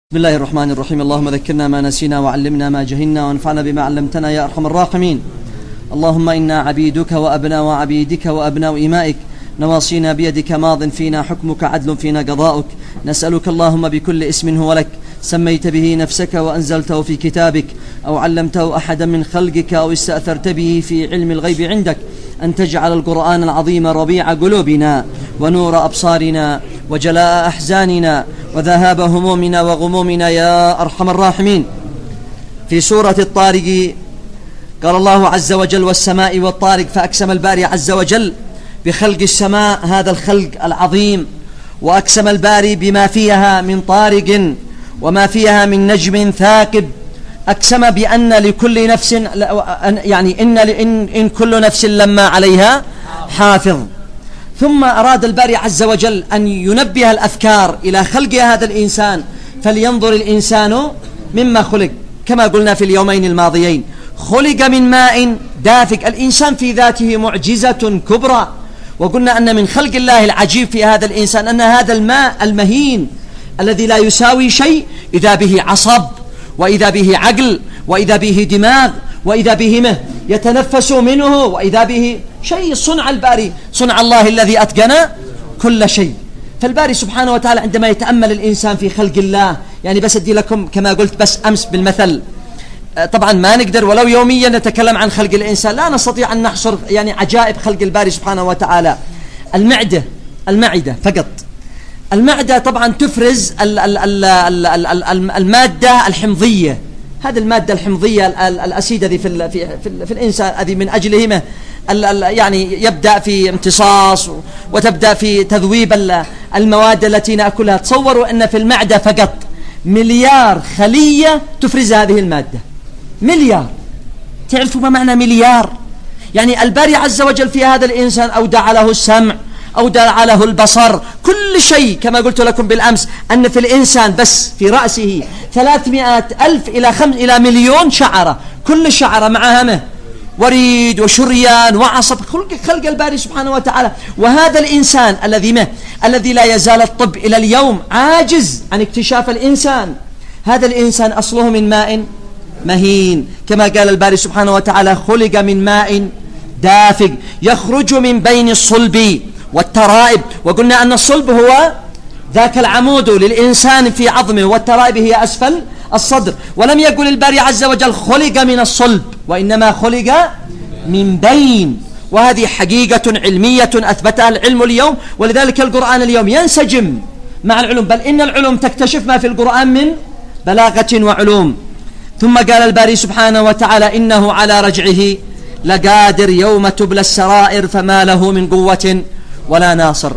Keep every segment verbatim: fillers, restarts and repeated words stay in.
بسم الله الرحمن الرحيم. اللهم ذكرنا ما نسينا وعلمنا ما جهلنا وانفعنا بما علمتنا يا أرحم الراحمين. اللهم إنا عبيدك وأبناء عبيدك وأبناء إمائك، نواصينا بيدك، ماض فينا حكمك، عدل فينا قضاؤك. نسألك اللهم بكل اسم هو لك سميت به نفسك وأنزلته في كتابك أو علمته أحدا من خلقك أو استأثرت به في علم الغيب عندك، أن تجعل القرآن العظيم ربيع قلوبنا ونور أبصارنا وجلاء أحزاننا وذهاب همومنا وغمومنا يا أرحم الراحمين. في سورة الطارق قال الله عز وجل: والسماء والطارق، فأقسم الباري عز وجل بخلق السماء، هذا الخلق العظيم، وأقسم الباري بما فيها من طارق وما فيها من نجم ثاقب. أقسم بأن لكل نفس، يعني إن, إن, إن كل نفس لما عليها حافظ. ثم أراد الباري عز وجل أن ينبه الأفكار إلى خلق هذا الإنسان، فلينظر الإنسان مما خلق. كما قلنا في اليومين الماضيين، خلق من ماء دافق. الإنسان في ذاته معجزة كبرى، وقلنا أن من خلق الله العجيب في هذا الإنسان أن هذا الماء المهين الذي لا يساوي شيء إذا به عصب، وإذا به عقل، وإذا به دماغ، وإذا به مه يتنفس منه، وإذا به شيء. صنع الباري، صنع الله الذي أتقن كل شيء. فالباري سبحانه وتعالى عندما يتأمل الإنسان في خلق الله، يعني بس أدي لكم كما قلت بس أمس بالمثل، طبعا ما نقدر ولو يوميا نتكلم عن خلق الإنسان، لا نستطيع أن نحصر يعني عجائب خلق الباري سبحانه وتعالى. المعدة المعدة فقط، المعدة طبعا تفرز ال ال ال ال ال ال المادة الحمضية. هذه المادة الحمضية الأسيدة ذي في, في, في, في الإنسان، هذه من أجلهم يعني يبدأ في امتصاص وتبدأ في تذويب المواد التي نأكلها. تصوروا أن في المعدة فقط مليار خلية تفرز هذه المادة، مليار. تعرفوا ما معنى مليار؟ يعني الباري عز وجل في هذا الإنسان أودع له السمع، أودع له البصر، كل شيء. كما قلت لكم بالأمس أن في الإنسان بس في رأسه ثلاثمائة ألف إلى خمس إلى مليون شعرة، كل شعرة معها مه وريد وشريان وعصب. خلق, خلق الباري سبحانه وتعالى. وهذا الإنسان الذي مه الذي لا يزال الطب إلى اليوم عاجز عن اكتشاف الإنسان، هذا الإنسان أصله من ماء مهين. كما قال الباري سبحانه وتعالى: خلق من ماء دافق يخرج من بين الصلب والترائب. وقلنا أن الصلب هو ذاك العمود للإنسان في عظمه، والترائب هي أسفل الصدر. ولم يقل الباري عز وجل خلق من الصلب، وإنما خلق من بين. وهذه حقيقة علمية أثبتها العلم اليوم، ولذلك القرآن اليوم ينسجم مع العلوم، بل إن العلوم تكتشف ما في القرآن من بلاغة وعلوم. ثم قال الباري سبحانه وتعالى: إنه على رجعه لقادر يوم تبلى السرائر فما له من قوة ولا ناصر.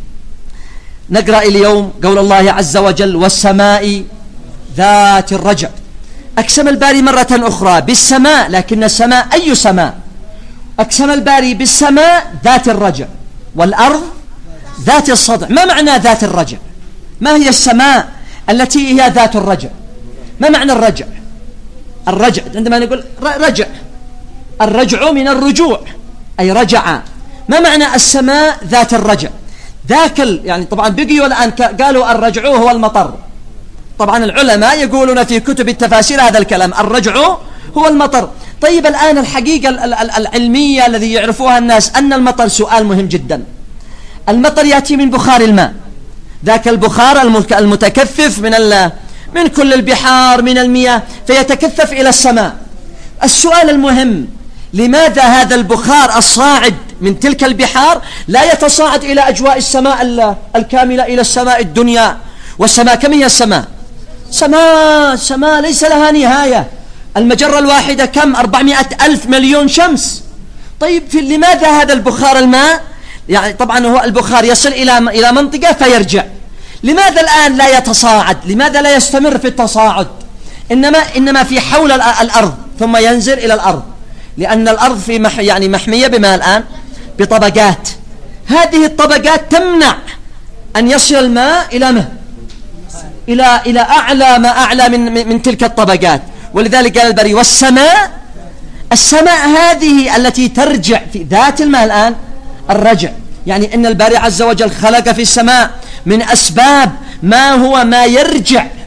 نقرأ اليوم قول الله عز وجل: والسماء ذات الرجع. أقسم الباري مرة أخرى بالسماء، لكن السماء أي سماء؟ أقسم الباري بالسماء ذات الرجع، والأرض ذات الصدع. ما معنى ذات الرجع؟ ما هي السماء التي هي ذات الرجع؟ ما معنى الرجع؟ الرجع عندما نقول رجع، الرجع من الرجوع أي رجع. ما معنى السماء ذات الرجع؟ ذاك يعني طبعا بقيوا الآن قالوا الرجع هو المطر. طبعا العلماء يقولون في كتب التفاسير هذا الكلام، الرجع هو المطر. طيب الآن الحقيقة العلمية الذي يعرفوها الناس أن المطر، سؤال مهم جدا، المطر يأتي من بخار الماء، ذاك البخار المتكثف من من كل البحار من المياه، فيتكثف إلى السماء. السؤال المهم: لماذا هذا البخار الصاعد من تلك البحار لا يتصاعد إلى أجواء السماء الكاملة، إلى السماء الدنيا؟ والسماء كم هي السماء؟ سماء سماء ليس لها نهاية. المجرة الواحدة كم؟ أربعمائة ألف مليون شمس. طيب في لماذا هذا البخار الماء، يعني طبعا هو البخار يصل إلى إلى منطقة فيرجع، لماذا الآن لا يتصاعد؟ لماذا لا يستمر في التصاعد؟ إنما إنما في حول الأرض ثم ينزل إلى الأرض، لأن الأرض في مح يعني محمية بما الآن بطبقات. هذه الطبقات تمنع أن يصل الماء إلى مه إلى إلى أعلى ما أعلى من من تلك الطبقات. ولذلك قال الباري: والسماء، السماء هذه التي ترجع في ذات الماء الآن الرجع. يعني أن الباري عز وجل خلق في السماء من أسباب ما هو ما يرجع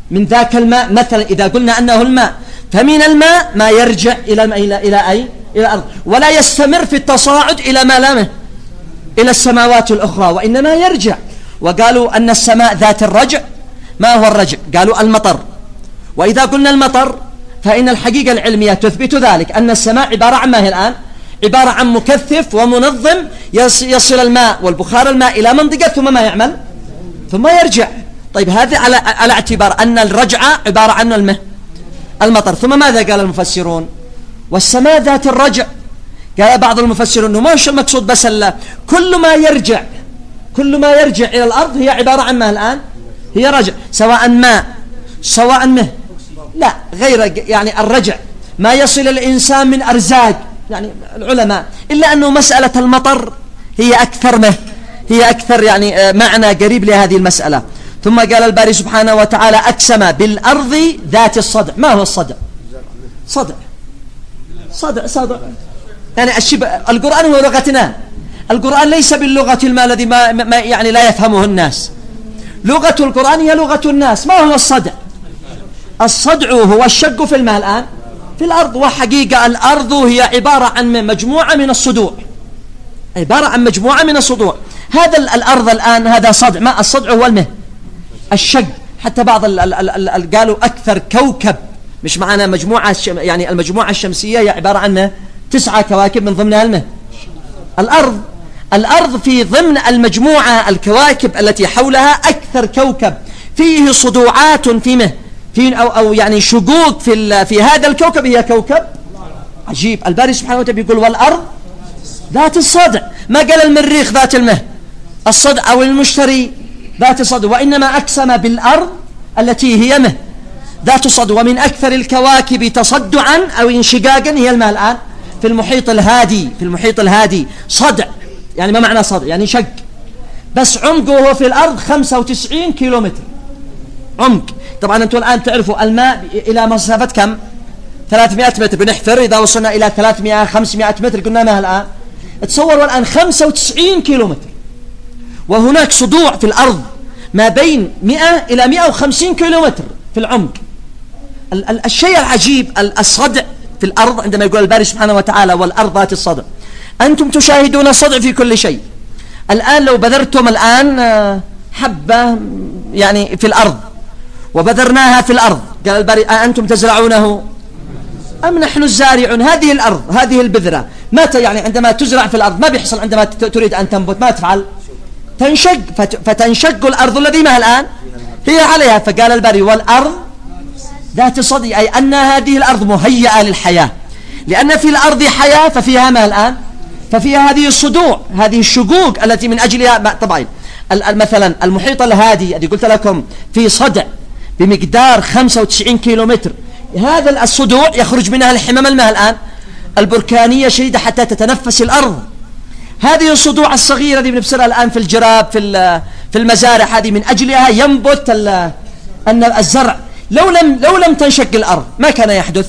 من ذاك الماء مثلا إذا قلنا أنه الماء، فمن الماء ما يرجع إلى إلى إلى أي إلى الأرض، ولا يستمر في التصاعد إلى ما لامه إلى السماوات الأخرى، وإنما يرجع. وقالوا أن السماء ذات الرجع. ما هو الرجع؟ قالوا المطر. وإذا قلنا المطر فإن الحقيقة العلمية تثبت ذلك، أن السماء عبارة عن ما هي الآن؟ عبارة عن مكثف ومنظم يصل الماء والبخار الماء إلى منطقة ثم ما يعمل ثم يرجع. طيب هذا على على اعتبار أن الرجعة عبارة عن الماء المطر. ثم ماذا قال المفسرون؟ والسماء ذات الرجع. قال بعض المفسرون أنه ما المقصود بس الله، كل ما يرجع كل ما يرجع إلى الأرض هي عبارة عن ما الآن؟ هي رجع، سواء ماء سواء مه لا غير، يعني الرجع ما يصل الإنسان من أرزاق، يعني العلماء، إلا أنه مسألة المطر هي أكثر مه هي أكثر يعني معنى قريب لهذه المسألة. ثم قال الباري سبحانه وتعالى أقسم بالأرض ذات الصدع. ما هو الصدع؟ صدع صدع صدع يعني الشبه. القرآن هو لغتنا، القرآن ليس باللغة الماء الذي ما, ما يعني لا يفهمه الناس. لغة القرآن هي لغة الناس. ما هو الصدع؟ الصدع هو الشق في الماء الآن في الأرض. وحقيقة الأرض هي عبارة عن مجموعة من الصدوع، عبارة عن مجموعة من الصدوع. هذا الأرض الآن هذا صدع. ما الصدع هو الماء الشق. حتى بعض ال ال ال ال قالوا أكثر كوكب، مش معنا مجموعة يعني المجموعة الشمسية هي عبارة عن تسعة كواكب من ضمنها الماء الأرض. الأرض في ضمن المجموعة الكواكب التي حولها أكثر كوكب فيه صدوعات في مه في أو, أو يعني شقوق في في هذا الكوكب هي كوكب عجيب. الباري سبحانه وتعالى يقول والأرض ذات الصدع. ما قال المريخ ذات المه الصدع أو المشتري ذات الصدع، وإنما أقسم بالأرض التي هي مه ذات الصدع. ومن أكثر الكواكب تصدعا أو انشقاقا هي الماء الآن في المحيط الهادي. في المحيط الهادي صدع، يعني ما معنى صدع؟ يعني شق. بس عمقه هو في الأرض خمسة وتسعين كيلومتر عمق. طبعا أنتم الآن تعرفوا الماء إلى مسافة كم؟ ثلاثمائة متر. بنحفر إذا وصلنا إلى ثلاثمائة خمسمائة متر قلنا ما الآن؟ تصوروا الآن خمسة وتسعين كيلومتر، وهناك صدوع في الأرض ما بين مئة إلى مئة وخمسين كيلومتر في العمق. ال ال الشيء العجيب الصدع في الأرض، عندما يقول الباري سبحانه وتعالى والأرض ذات الصدع، أنتم تشاهدون الصدع في كل شيء. الآن لو بذرتم الآن حبة يعني في الأرض وبذرناها في الأرض، قال الباري أنتم تزرعونه أم نحن الزارعون؟ هذه الأرض هذه البذرة متى يعني عندما تزرع في الأرض ما بيحصل عندما تريد أن تنبت ما تفعل؟ تنشق. فتنشق الأرض الذي ما الآن هي عليها. فقال الباري والأرض ذات الصدع، أي أن هذه الأرض مهيئة للحياة، لأن في الأرض حياة ففيها ما الآن ففيها هذه الصدوع هذه الشقوق التي من أجلها طبعا مثلا المحيط الهادي الذي قلت لكم في صدع بمقدار خمسة وتسعين كيلومتر. هذا الصدوع يخرج منها الحمم الماء الآن البركانية شديدة حتى تتنفس الأرض. هذه الصدوع الصغيرة التي بنبصرها الآن في الجراب في في المزارع، هذه من أجلها ينبت أن الزرع. لو لم لو لم تنشق الأرض ما كان يحدث؟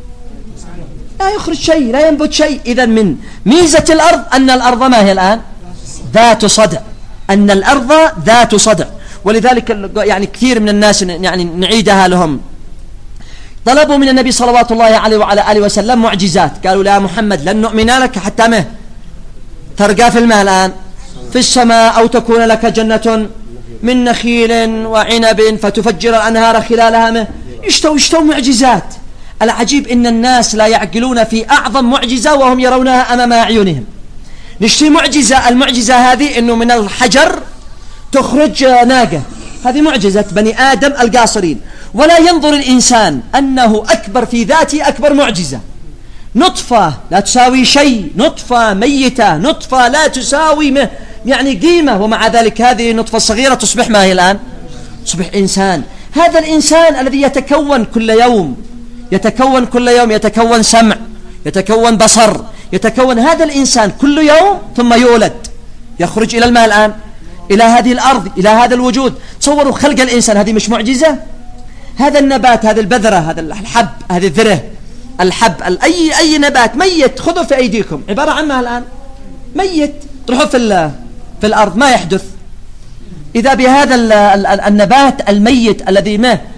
لا يخرج شيء، لا ينبت شيء. إذا من ميزة الأرض أن الأرض ما هي الآن؟ ذات صدع. أن الأرض ذات صدع. ولذلك يعني كثير من الناس يعني نعيدها لهم، طلبوا من النبي صلوات الله عليه وعلى آله وسلم معجزات. قالوا لا محمد لن نؤمن لك حتى ما ترقى في الماء الآن في السماء، أو تكون لك جنة من نخيل وعنب فتفجر الأنهار خلالها ما يشتوا يشتوا معجزات. العجيب إن الناس لا يعقلون في أعظم معجزة وهم يرونها أمام أعينهم. نشتي معجزة، المعجزة هذه إنه من الحجر تخرج ناقة، هذه معجزة بني آدم القاصرين. ولا ينظر الإنسان أنه أكبر في ذاته أكبر معجزة. نطفة لا تساوي شيء، نطفة ميتة، نطفة لا تساوي يعني قيمة، ومع ذلك هذه النطفة الصغيرة تصبح ما هي الآن؟ تصبح إنسان. هذا الإنسان الذي يتكون كل يوم يتكون كل يوم يتكون سمع، يتكون بصر، يتكون هذا الإنسان كل يوم، ثم يولد يخرج إلى الماء الآن، إلى هذه الأرض، إلى هذا الوجود. تصوروا خلق الإنسان، هذه مش معجزة؟ هذا النبات، هذه البذرة، هذا الحب، هذه الذرة، الحب، أي أي نبات ميت خذوا في أيديكم عبارة عن ما الآن؟ ميت. تروحوا في في الأرض ما يحدث. إذا بهذا النبات الميت الذي ما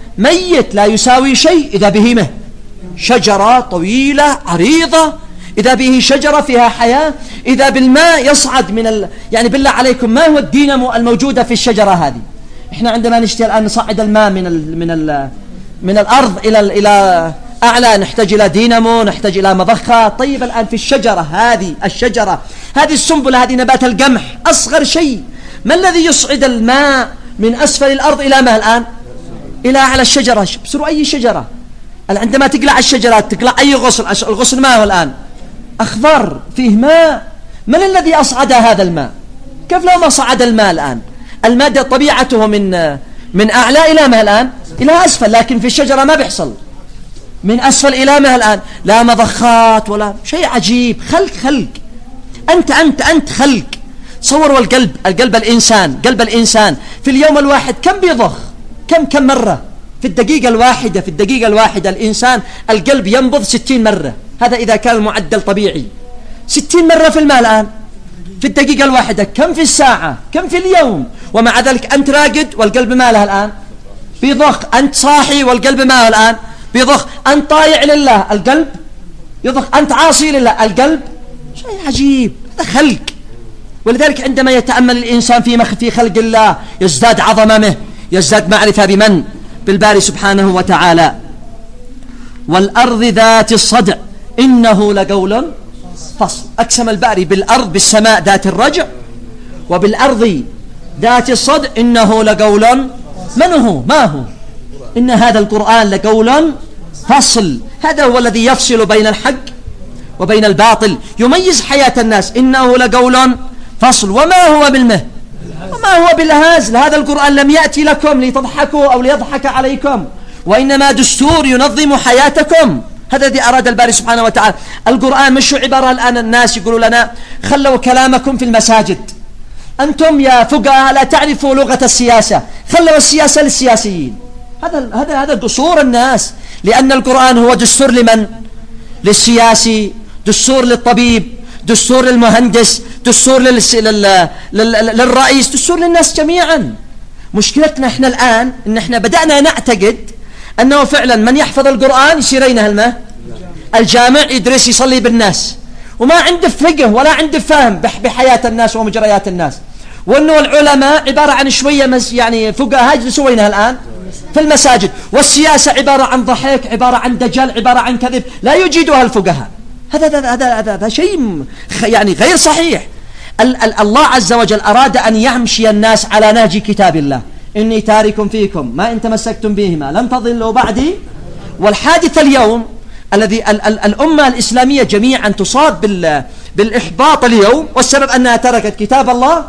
ميت لا يساوي شيء، إذا به مه شجرة طويلة عريضة، إذا به شجرة فيها حياة، إذا بالماء يصعد من ال... يعني بالله عليكم ما هو الدينامو الموجودة في الشجرة هذه؟ إحنا عندما نشتي الآن نصعد الماء من ال... من ال... من الأرض إلى ال... إلى أعلى، نحتاج إلى دينامو، نحتاج إلى مضخة. طيب الآن في الشجرة هذه، الشجرة هذه السنبلة، هذه نبات القمح أصغر شيء، ما الذي يصعد الماء من أسفل الأرض إلى ما الآن؟ إلى أعلى الشجرة. بسروا أي شجرة عندما تقلع الشجرات تقلع أي غصن، الغصن ما هو الآن؟ أخضر فيه ماء. من الذي أصعد هذا الماء؟ كيف لو ما صعد الماء الآن؟ الماء طبيعته من من أعلى إلى ما الآن؟ إلى أسفل، لكن في الشجرة ما بيحصل، من أسفل إلى ما الآن؟ لا مضخات ولا شيء. عجيب، خلق خلق أنت أنت أنت خلق. تصوروا القلب، القلب الإنسان، قلب الإنسان في اليوم الواحد كم بيضخ؟ كم كم مرة في الدقيقة الواحدة؟ في الدقيقة الواحدة الإنسان القلب ينبض ستين مرة، هذا إذا كان المعدل طبيعي. ستين مرة في الماء الآن في الدقيقة الواحدة. كم في الساعة؟ كم في اليوم؟ ومع ذلك أنت راقد والقلب ماله الآن بيضخ، أنت صاحي والقلب ماله الآن بيضخ، أنت طايع لله القلب يضخ، أنت عاصي لله القلب. شيء عجيب، هذا خلق. ولذلك عندما يتأمل الإنسان في في خلق الله يزداد عظمه، يزداد معرفة بمن؟ بالباري سبحانه وتعالى. والأرض ذات الصدع إنه لقول فصل. أقسم الباري بالأرض، بالسماء ذات الرجع، وبالأرض ذات الصدع إنه لقول. من هو؟ ما هو؟ إن هذا القرآن لقول فصل. هذا هو الذي يفصل بين الحق وبين الباطل، يميز حياة الناس. إنه لقول فصل. وما هو بالمه وما هو بالهازل. هذا القرآن لم يأتي لكم لتضحكوا أو ليضحك عليكم، وإنما دستور ينظم حياتكم. هذا الذي أراد الباري سبحانه وتعالى. القرآن مش عبارة الآن الناس يقولوا لنا خلوا كلامكم في المساجد، أنتم يا فقهاء لا تعرفوا لغة السياسة، خلوا السياسة للسياسيين. هذا هذا هذا دستور الناس، لأن القرآن هو دستور لمن؟ للسياسي، دستور للطبيب، دستور للمهندس، دستور للس... لل... لل... للرئيس، دستور للناس جميعا. مشكلتنا احنا الآن ان احنا بدأنا نعتقد أنه فعلا من يحفظ القرآن يصيرين هالما الجامع يدرس يصلي بالناس، وما عنده فقه ولا عنده فهم بحياة الناس ومجريات الناس، وأنه العلماء عبارة عن شوية مز يعني فقهاء يجلسوا وينها الآن في المساجد، والسياسة عبارة عن ضحك، عبارة عن دجل، عبارة عن كذب لا يجيدها الفقهاء. هذا هذا هذا هذا, هذا شيء يعني غير صحيح. ال ال الله عز وجل أراد أن يمشي الناس على نهج كتاب الله. إني تارك فيكم ما إن تمسكتم بهما لن تضلوا بعدي. والحادث اليوم الذي ال ال الأمة الإسلامية جميعا تصاب بال بالإحباط اليوم، والسبب أنها تركت كتاب الله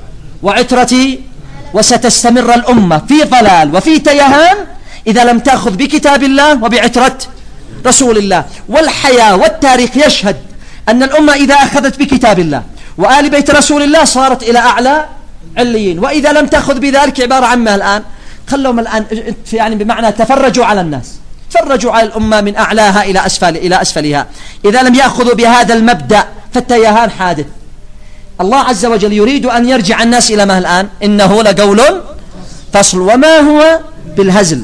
وعترتي، وستستمر الأمة في ضلال وفي تيهان إذا لم تأخذ بكتاب الله وبعترة رسول الله. والحياة والتاريخ يشهد أن الأمة إذا أخذت بكتاب الله وآل بيت رسول الله صارت إلى أعلى عليين، وإذا لم تأخذ بذلك عبارة عن ما الآن خلهم الآن يعني بمعنى تفرجوا على الناس، تفرجوا على الأمة من أعلاها إلى أسفل إلى أسفلها. إذا لم يأخذوا بهذا المبدأ فالتيهان حادث. الله عز وجل يريد أن يرجع الناس إلى ما الآن إنه لقول فصل وما هو بالهزل.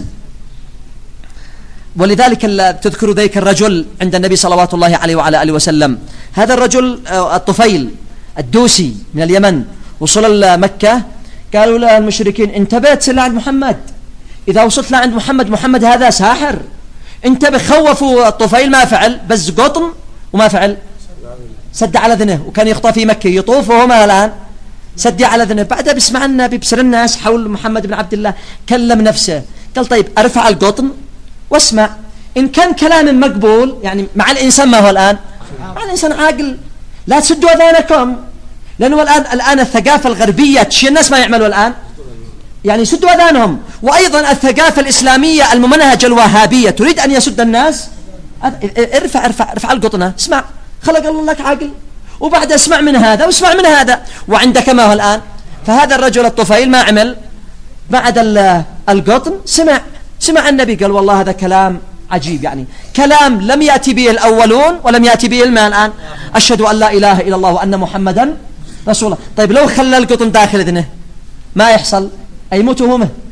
ولذلك تذكر ذلك الرجل عند النبي صلوات الله عليه وعلى آله وسلم، هذا الرجل الطفيل الدوسي من اليمن، وصل مكة قالوا له المشركين انتبه تصل عند محمد، إذا وصلت لعند محمد محمد هذا ساحر، انتبه. خوفوا الطفيل ما فعل، بس قطن وما فعل، سد على ذنه، وكان يخطى في مكة يطوف وهو ما الآن سد على ذنه. بعدها بيسمع النبي بسر الناس حول محمد بن عبد الله كلم نفسه قال طيب أرفع القطن واسمع، إن كان كلام مقبول يعني مع الإنسان ما هو الآن مع الإنسان عاقل لا تسدوا أذانكم، لأنه الآن الآن الثقافة الغربية تشي الناس ما يعملوا الآن يعني يسدوا أذانهم، وأيضا الثقافة الإسلامية الممنهجة الوهابية تريد أن يسد الناس. ارفع ارفع ارفع القطنة، اسمع، خلق الله لك عقل، وبعد اسمع من هذا واسمع من هذا، وعندك ما هو الآن. فهذا الرجل الطفيل ما عمل بعد القطن، سمع سمع النبي قال والله هذا كلام عجيب، يعني كلام لم يأتي به الأولون ولم يأتي به الماء الآن. أشهد أن لا إله إلا الله وأن محمدا رسول الله. طيب لو خلى القطن داخل إذنه ما يحصل؟ أي موت وهمه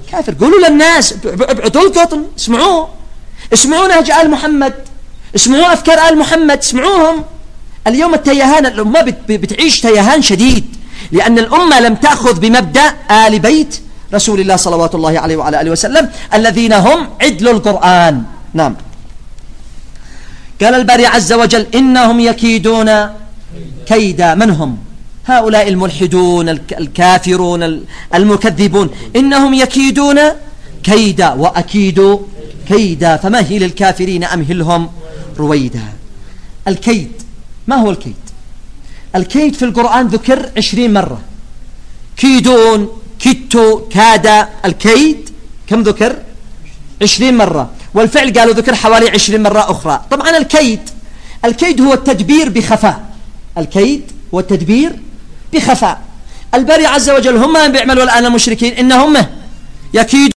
كافر. قولوا للناس ابعدوا القطن، اسمعوه، اسمعوا نهج آل محمد، اسمعوا أفكار آل محمد، اسمعوهم. اليوم التيهان، الأمة بتعيش تيهان شديد، لأن الأمة لم تأخذ بمبدأ آل بيت رسول الله صلوات الله عليه وعلى آله وسلم الذين هم عدل القرآن. نعم. قال الباري عز وجل إنهم يكيدون كيدا. من هم؟ هؤلاء الملحدون الكافرون المكذبون. إنهم يكيدون كيدا وأكيد كيدا فمهل الكافرين أمهلهم رويدا. الكيد، ما هو الكيد؟ الكيد في القرآن ذكر عشرين مرة. كيدون، كدت، كاد. الكيد كم ذكر؟ عشرين مرة. والفعل قالوا ذكر حوالي عشرين مرة أخرى. طبعا الكيد الكيد هو التدبير بخفاء. الكيد هو التدبير بخفاء. الباري عز وجل هم بيعملوا الآن المشركين إنهم يكيدون